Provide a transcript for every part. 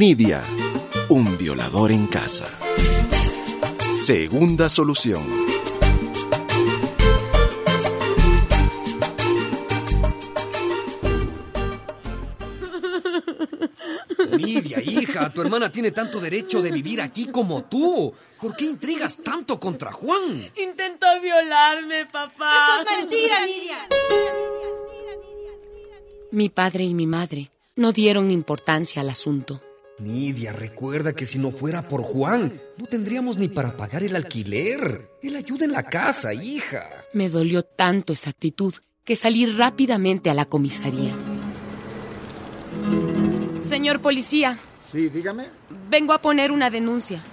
Nidia, un violador en casa. Segunda solución. Nidia, hija, tu hermana tiene tanto derecho de vivir aquí como tú. ¿Por qué intrigas tanto contra Juan? Intentó violarme, papá. ¡Eso es mentira, Nidia! Mi padre y mi madre no dieron importancia al asunto. Nidia, recuerda que si no fuera por Juan, no tendríamos ni para pagar el alquiler. Él ayuda en la casa, hija. Me dolió tanto esa actitud que salí rápidamente a la comisaría. Señor policía. Sí, dígame. Vengo a poner una denuncia.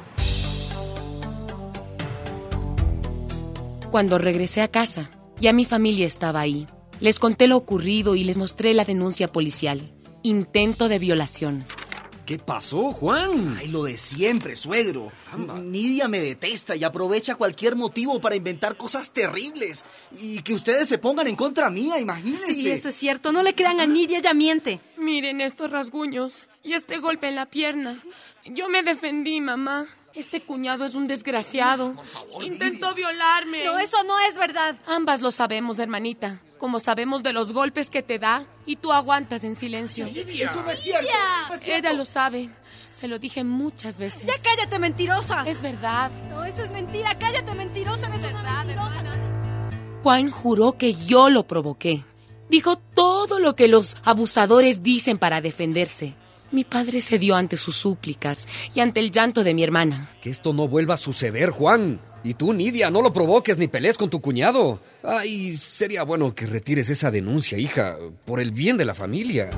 Cuando regresé a casa, ya mi familia estaba ahí. Les conté lo ocurrido y les mostré la denuncia policial. Intento de violación. ¿Qué pasó, Juan? Ay, lo de siempre, suegro. Caramba. Nidia me detesta y aprovecha cualquier motivo para inventar cosas terribles. Y que ustedes se pongan en contra mía, imagínense. Sí, eso es cierto. No le crean a Nidia, ella miente. Miren estos rasguños y este golpe en la pierna. Yo me defendí, mamá. Este cuñado es un desgraciado. Por favor, Intentó Nidia. violarme. No, eso no es verdad. Ambas lo sabemos, hermanita. Como sabemos de los golpes que te da y tú aguantas en silencio. Eso no es cierto. Nidia. No es cierto. Ella lo sabe. Se lo dije muchas veces. Ya cállate, mentirosa. Es verdad. No, eso es mentira. Cállate, mentirosa. Eso es una mentirosa. Juan juró que yo lo provoqué. Dijo todo lo que los abusadores dicen para defenderse. Mi padre cedió ante sus súplicas y ante el llanto de mi hermana. Que esto no vuelva a suceder, Juan. Y tú, Nidia, no lo provoques ni pelees con tu cuñado. Ay, sería bueno que retires esa denuncia, hija, por el bien de la familia.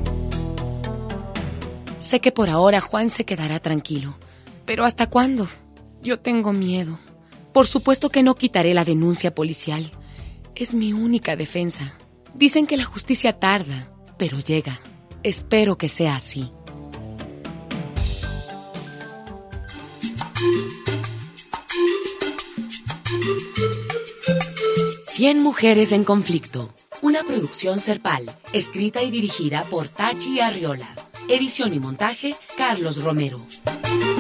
Sé que por ahora Juan se quedará tranquilo. ¿Pero hasta cuándo? Yo tengo miedo. Por supuesto que no quitaré la denuncia policial. Es mi única defensa. Dicen que la justicia tarda, pero llega. Espero que sea así. Cien mujeres en conflicto. Una producción Serpal, escrita y dirigida por Tachi Arriola. Edición y montaje, Carlos Romero.